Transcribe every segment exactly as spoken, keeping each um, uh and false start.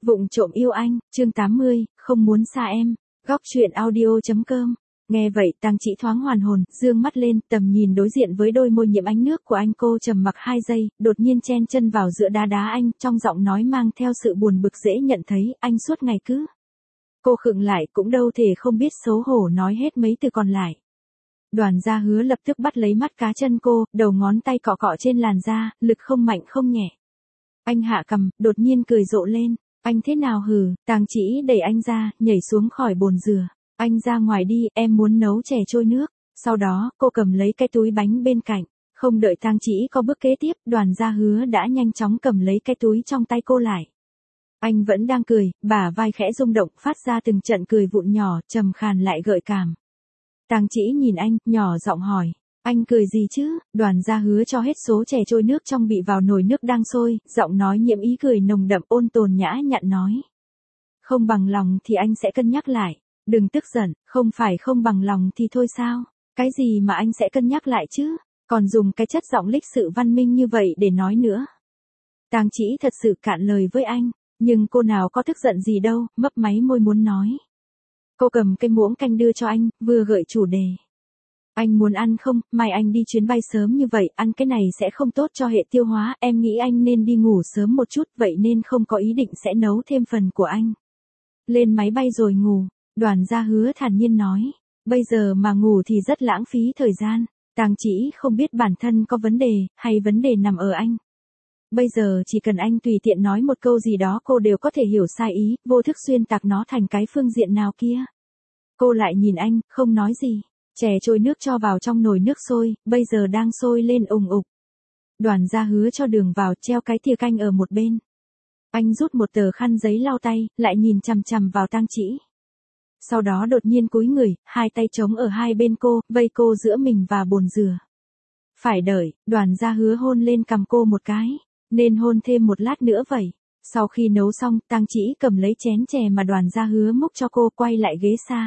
Vụng trộm yêu anh, chương tám mươi, không muốn xa em. Góc truyện audio chấm com. Nghe vậy Tang Chỉ thoáng hoàn hồn, dương mắt lên, tầm nhìn đối diện với đôi môi nhiễm ánh nước của anh. Cô trầm mặc hai giây, đột nhiên chen chân vào giữa đá đá anh, trong giọng nói mang theo sự buồn bực dễ nhận thấy, anh suốt ngày cứ. Cô khựng lại, cũng đâu thể không biết xấu hổ nói hết mấy từ còn lại. Đoàn Gia Hứa lập tức bắt lấy mắt cá chân cô, đầu ngón tay cọ cọ trên làn da, lực không mạnh không nhẹ. Anh hạ cằm, đột nhiên cười rộ lên. Anh thế nào hừ? Tang Chỉ đẩy anh ra, nhảy xuống khỏi bồn rửa. Anh ra ngoài đi, em muốn nấu chè trôi nước. Sau đó, cô cầm lấy cái túi bánh bên cạnh. Không đợi Tang Chỉ có bước kế tiếp, Đoàn Gia Hứa đã nhanh chóng cầm lấy cái túi trong tay cô lại. Anh vẫn đang cười, bả vai khẽ rung động, phát ra từng trận cười vụn nhỏ, trầm khàn lại gợi cảm. Tang Chỉ nhìn anh, nhỏ giọng hỏi. Anh cười gì chứ? Đoàn Gia Hứa cho hết số chè trôi nước trong bị vào nồi nước đang sôi, giọng nói nhiễm ý cười nồng đậm, ôn tồn nhã nhặn nói. Không bằng lòng thì anh sẽ cân nhắc lại. Đừng tức giận, không phải không bằng lòng thì thôi sao? Cái gì mà anh sẽ cân nhắc lại chứ? Còn dùng cái chất giọng lịch sự văn minh như vậy để nói nữa. Tang Chỉ thật sự cạn lời với anh, nhưng cô nào có tức giận gì đâu, mấp máy môi muốn nói. Cô cầm cái muỗng canh đưa cho anh, vừa gợi chủ đề. Anh muốn ăn không? Mai anh đi chuyến bay sớm như vậy, ăn cái này sẽ không tốt cho hệ tiêu hóa, em nghĩ anh nên đi ngủ sớm một chút, vậy nên không có ý định sẽ nấu thêm phần của anh. Lên máy bay rồi ngủ, Đoàn Gia Hứa thản nhiên nói. Bây giờ mà ngủ thì rất lãng phí thời gian. Tang Chỉ không biết bản thân có vấn đề, hay vấn đề nằm ở anh. Bây giờ chỉ cần anh tùy tiện nói một câu gì đó cô đều có thể hiểu sai ý, vô thức xuyên tạc nó thành cái phương diện nào kia. Cô lại nhìn anh, không nói gì. Chè trôi nước cho vào trong nồi nước sôi, bây giờ đang sôi lên ùng ục. Đoàn Gia Hứa cho đường vào, treo cái thìa canh ở một bên. Anh rút một tờ khăn giấy lau tay, lại nhìn chằm chằm vào Tang Chỉ. Sau đó đột nhiên cúi người, hai tay trống ở hai bên cô, vây cô giữa mình và bồn rửa. Phải đợi, Đoàn Gia Hứa hôn lên cằm cô một cái, nên hôn thêm một lát nữa vậy. Sau khi nấu xong, Tang Chỉ cầm lấy chén chè mà Đoàn Gia Hứa múc cho cô, quay lại ghế xa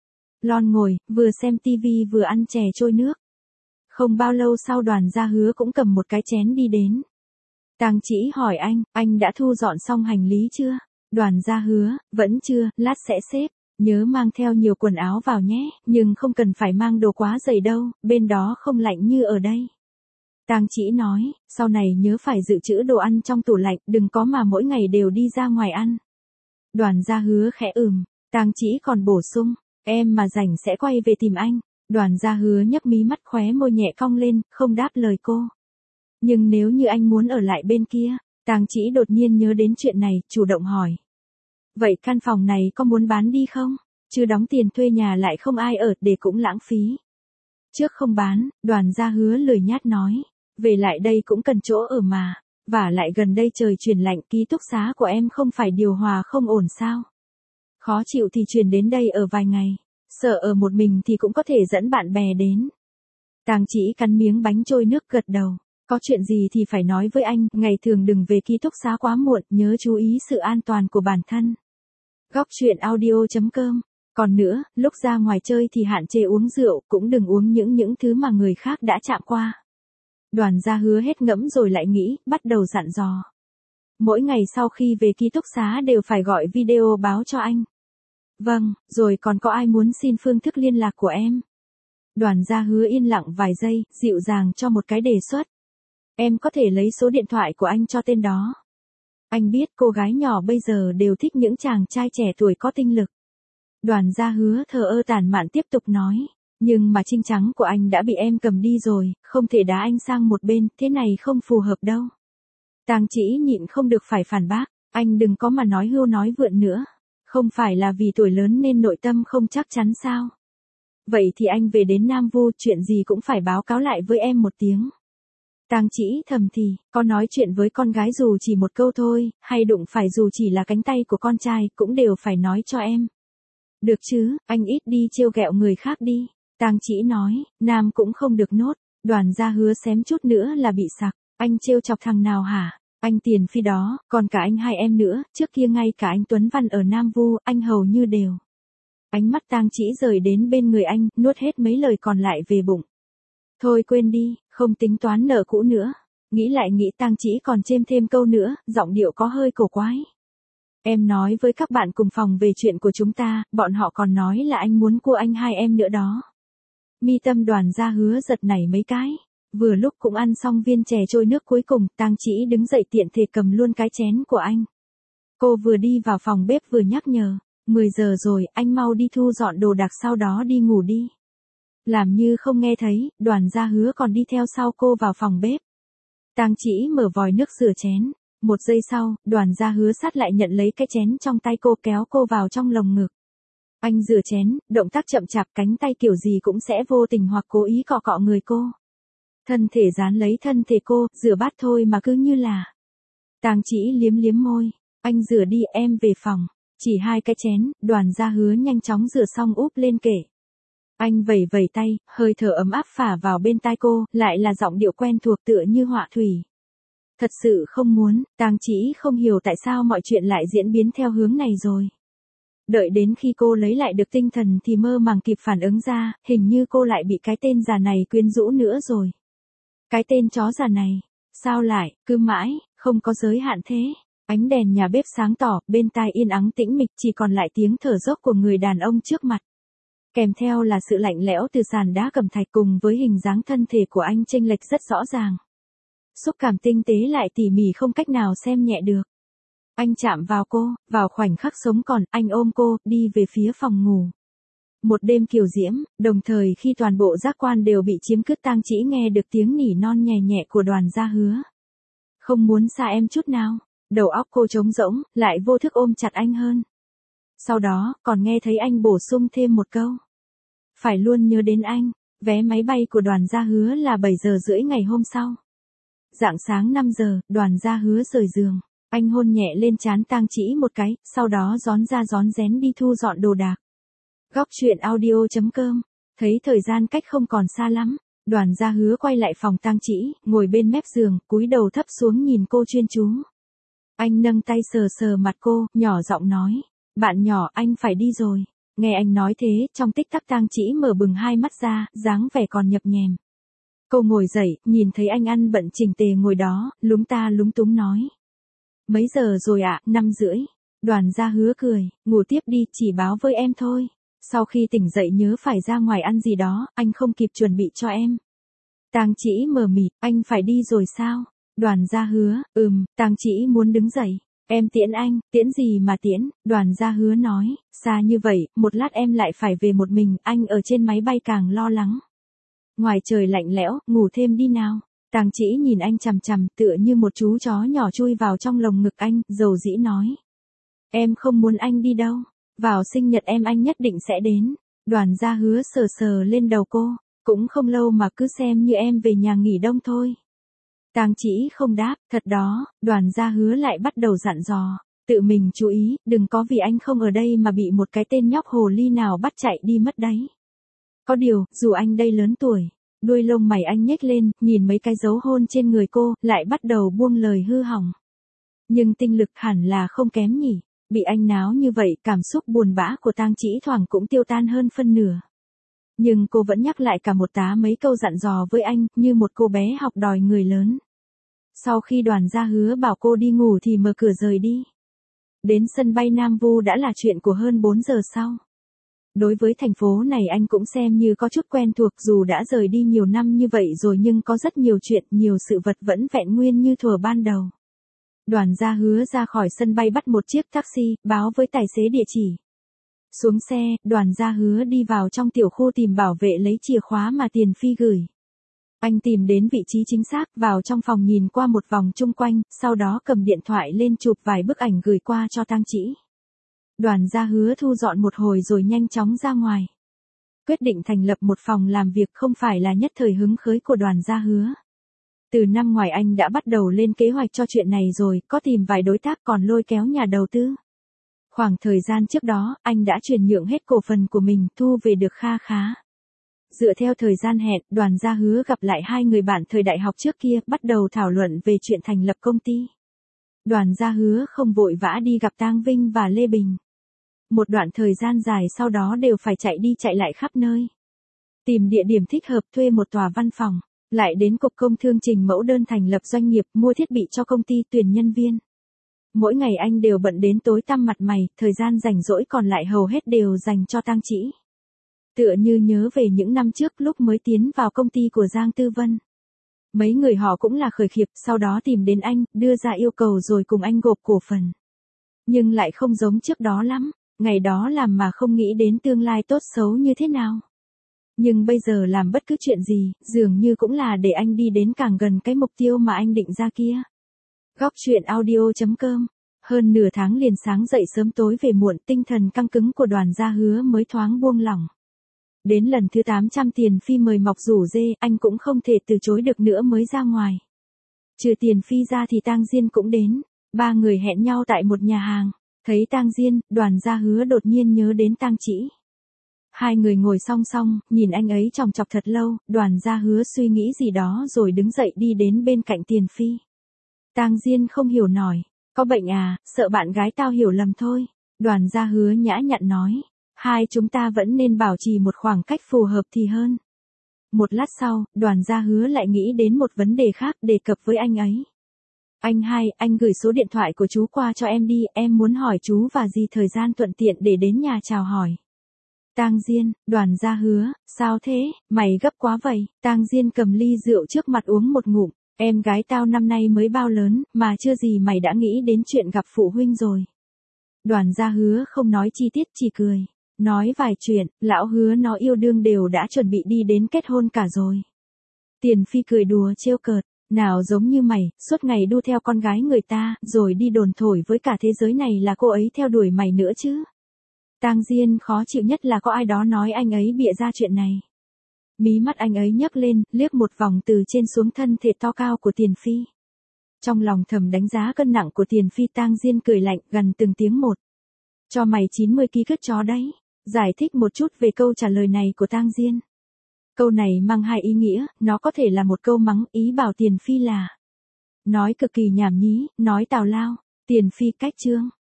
lon ngồi, vừa xem tivi vừa ăn chè trôi nước. Không bao lâu sau Đoàn Gia Hứa cũng cầm một cái chén đi đến. Tang Chỉ hỏi anh, anh đã thu dọn xong hành lý chưa? Đoàn Gia Hứa, vẫn chưa, lát sẽ xếp. Nhớ mang theo nhiều quần áo vào nhé, nhưng không cần phải mang đồ quá dày đâu, bên đó không lạnh như ở đây. Tang Chỉ nói, sau này nhớ phải dự trữ đồ ăn trong tủ lạnh, đừng có mà mỗi ngày đều đi ra ngoài ăn. Đoàn Gia Hứa khẽ ừm, Tang Chỉ còn bổ sung. Em mà rảnh sẽ quay về tìm anh. Đoàn Gia Hứa nhấc mí mắt, khóe môi nhẹ cong lên, không đáp lời cô. Nhưng nếu như anh muốn ở lại bên kia, Tang Chỉ đột nhiên nhớ đến chuyện này, chủ động hỏi. Vậy căn phòng này có muốn bán đi không? Chứ đóng tiền thuê nhà lại không ai ở, để cũng lãng phí. Trước không bán, Đoàn Gia Hứa lười nhát nói. Về lại đây cũng cần chỗ ở mà. Vả lại gần đây trời chuyển lạnh, ký túc xá của em không phải điều hòa không ổn sao? Khó chịu thì chuyển đến đây ở vài ngày. Sợ ở một mình thì cũng có thể dẫn bạn bè đến. Tang Chỉ cắn miếng bánh trôi nước gật đầu. Có chuyện gì thì phải nói với anh, ngày thường đừng về ký túc xá quá muộn, nhớ chú ý sự an toàn của bản thân. Góc truyện audio chấm com. Còn nữa, lúc ra ngoài chơi thì hạn chế uống rượu, cũng đừng uống những những thứ mà người khác đã chạm qua. Đoàn Gia Hứa hết ngẫm rồi lại nghĩ, bắt đầu dặn dò. Mỗi ngày sau khi về ký túc xá đều phải gọi video báo cho anh. Vâng, rồi còn có ai muốn xin phương thức liên lạc của em? Đoàn Gia Hứa yên lặng vài giây, dịu dàng cho một cái đề xuất. Em có thể lấy số điện thoại của anh cho tên đó. Anh biết cô gái nhỏ bây giờ đều thích những chàng trai trẻ tuổi có tinh lực. Đoàn Gia Hứa thờ ơ tản mạn tiếp tục nói. Nhưng mà trinh trắng của anh đã bị em cầm đi rồi, không thể đá anh sang một bên, thế này không phù hợp đâu. Tang Chỉ nhịn không được phải phản bác. Anh đừng có mà nói hưu nói vượn nữa. Không phải là vì tuổi lớn nên nội tâm không chắc chắn sao? Vậy thì anh về đến Nam Vu, chuyện gì cũng phải báo cáo lại với em một tiếng. Tang Chỉ thầm thì, có nói chuyện với con gái dù chỉ một câu thôi, hay đụng phải dù chỉ là cánh tay của con trai, cũng đều phải nói cho em. Được chứ, anh ít đi trêu ghẹo người khác đi. Tang Chỉ nói, nam cũng không được nốt. Đoàn Gia Hứa xém chút nữa là bị sặc. Anh trêu chọc thằng nào hả? Anh Tiền Phi đó, còn cả anh hai em nữa, trước kia ngay cả anh Tuấn Văn ở Nam Vu, anh hầu như đều. Ánh mắt Tang Chỉ rời đến bên người anh, nuốt hết mấy lời còn lại về bụng. Thôi quên đi, không tính toán nợ cũ nữa. Nghĩ lại nghĩ Tang Chỉ còn chêm thêm câu nữa, giọng điệu có hơi cổ quái. Em nói với các bạn cùng phòng về chuyện của chúng ta, bọn họ còn nói là anh muốn cua anh hai em nữa đó. Mi tâm Đoàn Gia Hứa giật nảy mấy cái. Vừa lúc cũng ăn xong viên chè trôi nước cuối cùng, Tang Chỉ đứng dậy tiện thể cầm luôn cái chén của anh. Cô vừa đi vào phòng bếp vừa nhắc nhở, mười giờ rồi, anh mau đi thu dọn đồ đạc sau đó đi ngủ đi. Làm như không nghe thấy, Đoàn Gia Hứa còn đi theo sau cô vào phòng bếp. Tang Chỉ mở vòi nước rửa chén. Một giây sau, Đoàn Gia Hứa sát lại nhận lấy cái chén trong tay cô kéo cô vào trong lồng ngực. Anh rửa chén, động tác chậm chạp, cánh tay kiểu gì cũng sẽ vô tình hoặc cố ý cọ cọ người cô. Thân thể dán lấy thân thể cô, rửa bát thôi mà cứ như là. Tang Chỉ liếm liếm môi, anh rửa đi, em về phòng. Chỉ hai cái chén, Đoàn Gia Hứa nhanh chóng rửa xong úp lên kệ. Anh vẩy vẩy tay, hơi thở ấm áp phả vào bên tai cô, lại là giọng điệu quen thuộc tựa như họa thủy. Thật sự không muốn, Tang Chỉ không hiểu tại sao mọi chuyện lại diễn biến theo hướng này rồi. Đợi đến khi cô lấy lại được tinh thần thì mơ màng kịp phản ứng ra, hình như cô lại bị cái tên già này quyến rũ nữa rồi. Cái tên chó già này, sao lại, cứ mãi, không có giới hạn thế. Ánh đèn nhà bếp sáng tỏ, bên tai yên ắng tĩnh mịch, chỉ còn lại tiếng thở dốc của người đàn ông trước mặt. Kèm theo là sự lạnh lẽo từ sàn đá cẩm thạch cùng với hình dáng thân thể của anh chênh lệch rất rõ ràng. Xúc cảm tinh tế lại tỉ mỉ không cách nào xem nhẹ được. Anh chạm vào cô, vào khoảnh khắc sống còn, anh ôm cô, đi về phía phòng ngủ. Một đêm kiều diễm, đồng thời khi toàn bộ giác quan đều bị chiếm cứ, Tang Chỉ nghe được tiếng nỉ non nhẹ nhẹ của Đoàn Gia Hứa. Không muốn xa em chút nào. Đầu óc cô trống rỗng, lại vô thức ôm chặt anh hơn. Sau đó, còn nghe thấy anh bổ sung thêm một câu. Phải luôn nhớ đến anh. Vé máy bay của Đoàn Gia Hứa là bảy giờ rưỡi ngày hôm sau. Rạng sáng năm giờ, Đoàn Gia Hứa rời giường. Anh hôn nhẹ lên trán Tang Chỉ một cái, sau đó rón ra rón rén đi thu dọn đồ đạc. Góc truyện audio chấm com. Thấy thời gian cách không còn xa lắm, Đoàn Gia Hứa quay lại phòng Tang Chỉ, ngồi bên mép giường, cúi đầu thấp xuống nhìn cô chuyên chú. Anh nâng tay sờ sờ mặt cô, nhỏ giọng nói. Bạn nhỏ, anh phải đi rồi. Nghe anh nói thế, trong tích tắc Tang Chỉ mở bừng hai mắt ra, dáng vẻ còn nhập nhèm. Cô ngồi dậy, nhìn thấy anh ăn bận chỉnh tề ngồi đó, lúng ta lúng túng nói. Mấy giờ rồi ạ, năm rưỡi. Đoàn Gia Hứa cười, ngủ tiếp đi, chỉ báo với em thôi. Sau khi tỉnh dậy nhớ phải ra ngoài ăn gì đó, anh không kịp chuẩn bị cho em. Tang Chỉ mờ mịt, anh phải đi rồi sao? Đoàn Gia Hứa, ừm, Tang Chỉ muốn đứng dậy. Em tiễn anh, tiễn gì mà tiễn, Đoàn Gia Hứa nói, xa như vậy, một lát em lại phải về một mình, anh ở trên máy bay càng lo lắng. Ngoài trời lạnh lẽo, ngủ thêm đi nào. Tang Chỉ nhìn anh chằm chằm, tựa như một chú chó nhỏ chui vào trong lồng ngực anh, dầu dĩ nói. Em không muốn anh đi đâu, vào sinh nhật em anh nhất định sẽ đến. Đoàn Gia Hứa sờ sờ lên đầu cô, cũng không lâu mà cứ xem như em về nhà nghỉ đông thôi. Tang Chỉ không đáp, thật đó, Đoàn Gia Hứa lại bắt đầu dặn dò, tự mình chú ý, đừng có vì anh không ở đây mà bị một cái tên nhóc hồ ly nào bắt chạy đi mất đấy. Có điều, dù anh đây lớn tuổi, đuôi lông mày anh nhếch lên, nhìn mấy cái dấu hôn trên người cô, lại bắt đầu buông lời hư hỏng. Nhưng tinh lực hẳn là không kém nhỉ, bị anh náo như vậy, cảm xúc buồn bã của Tang Chỉ thoảng cũng tiêu tan hơn phân nửa. Nhưng cô vẫn nhắc lại cả một tá mấy câu dặn dò với anh, như một cô bé học đòi người lớn. Sau khi Đoàn Gia Hứa bảo cô đi ngủ thì mở cửa rời đi. Đến sân bay Nam Vu đã là chuyện của hơn bốn giờ sau. Đối với thành phố này anh cũng xem như có chút quen thuộc, dù đã rời đi nhiều năm như vậy rồi nhưng có rất nhiều chuyện, nhiều sự vật vẫn vẹn nguyên như thuở ban đầu. Đoàn Gia Hứa ra khỏi sân bay bắt một chiếc taxi, báo với tài xế địa chỉ. Xuống xe, Đoàn Gia Hứa đi vào trong tiểu khu tìm bảo vệ lấy chìa khóa mà Tiền Phi gửi. Anh tìm đến vị trí chính xác, vào trong phòng nhìn qua một vòng chung quanh, sau đó cầm điện thoại lên chụp vài bức ảnh gửi qua cho Tang Chỉ. Đoàn Gia Hứa thu dọn một hồi rồi nhanh chóng ra ngoài. Quyết định thành lập một phòng làm việc không phải là nhất thời hứng khởi của Đoàn Gia Hứa. Từ năm ngoài anh đã bắt đầu lên kế hoạch cho chuyện này rồi, có tìm vài đối tác còn lôi kéo nhà đầu tư. Khoảng thời gian trước đó, anh đã chuyển nhượng hết cổ phần của mình, thu về được kha khá. Dựa theo thời gian hẹn, Đoàn Gia Hứa gặp lại hai người bạn thời đại học trước kia, bắt đầu thảo luận về chuyện thành lập công ty. Đoàn Gia Hứa không vội vã đi gặp Tang Vinh và Lê Bình. Một đoạn thời gian dài sau đó đều phải chạy đi chạy lại khắp nơi. Tìm địa điểm thích hợp, thuê một tòa văn phòng, lại đến cục công thương trình mẫu đơn thành lập doanh nghiệp, mua thiết bị cho công ty, tuyển nhân viên. Mỗi ngày anh đều bận đến tối tăm mặt mày, thời gian rảnh rỗi còn lại hầu hết đều dành cho tang chỉ. Tựa như nhớ về những năm trước lúc mới tiến vào công ty của Giang Tư Vân. Mấy người họ cũng là khởi khiệp, sau đó tìm đến anh, đưa ra yêu cầu rồi cùng anh gộp cổ phần. Nhưng lại không giống trước đó lắm, ngày đó làm mà không nghĩ đến tương lai tốt xấu như thế nào. Nhưng bây giờ làm bất cứ chuyện gì, dường như cũng là để anh đi đến càng gần cái mục tiêu mà anh định ra kia. Góc truyện audio chấm com. Hơn nửa tháng liền sáng dậy sớm tối về muộn, tinh thần căng cứng của Đoàn Gia Hứa mới thoáng buông lỏng. Đến lần thứ tám trăm Tiền Phi mời mọc rủ dê, anh cũng không thể từ chối được nữa mới ra ngoài. Trừ Tiền Phi ra thì Tang Diên cũng đến, ba người hẹn nhau tại một nhà hàng. Thấy Tang Diên, Đoàn Gia Hứa đột nhiên nhớ đến Tang Chỉ. Hai người ngồi song song, nhìn anh ấy chòng chọc thật lâu, Đoàn Gia Hứa suy nghĩ gì đó rồi đứng dậy đi đến bên cạnh Tiền Phi. Tang Diên không hiểu nói, có bệnh à, sợ bạn gái tao hiểu lầm thôi. Đoàn Gia Hứa nhã nhặn nói, hai chúng ta vẫn nên bảo trì một khoảng cách phù hợp thì hơn. Một lát sau, Đoàn Gia Hứa lại nghĩ đến một vấn đề khác đề cập với anh ấy. Anh hai, anh gửi số điện thoại của chú qua cho em đi, em muốn hỏi chú và dì thời gian thuận tiện để đến nhà chào hỏi. Tang Diên, Đoàn Gia Hứa, sao thế, mày gấp quá vậy? Tang Diên cầm ly rượu trước mặt uống một ngụm, em gái tao năm nay mới bao lớn, mà chưa gì mày đã nghĩ đến chuyện gặp phụ huynh rồi. Đoàn Gia Hứa không nói chi tiết chỉ cười, nói vài chuyện, lão Hứa nó yêu đương đều đã chuẩn bị đi đến kết hôn cả rồi. Tiền Phi cười đùa trêu cợt, nào giống như mày, suốt ngày đu theo con gái người ta, rồi đi đồn thổi với cả thế giới này là cô ấy theo đuổi mày nữa chứ. Tang Diên khó chịu nhất là có ai đó nói anh ấy bịa ra chuyện này. Mí mắt anh ấy nhấc lên, liếc một vòng từ trên xuống thân thể to cao của Tiền Phi. Trong lòng thầm đánh giá cân nặng của Tiền Phi, Tang Diên cười lạnh gần từng tiếng một. Cho mày chín mươi ki cất chó đấy. Giải thích một chút về câu trả lời này của Tang Diên. Câu này mang hai ý nghĩa, nó có thể là một câu mắng, ý bảo Tiền Phi là nói cực kỳ nhảm nhí, nói tào lao. Tiền Phi cách chương.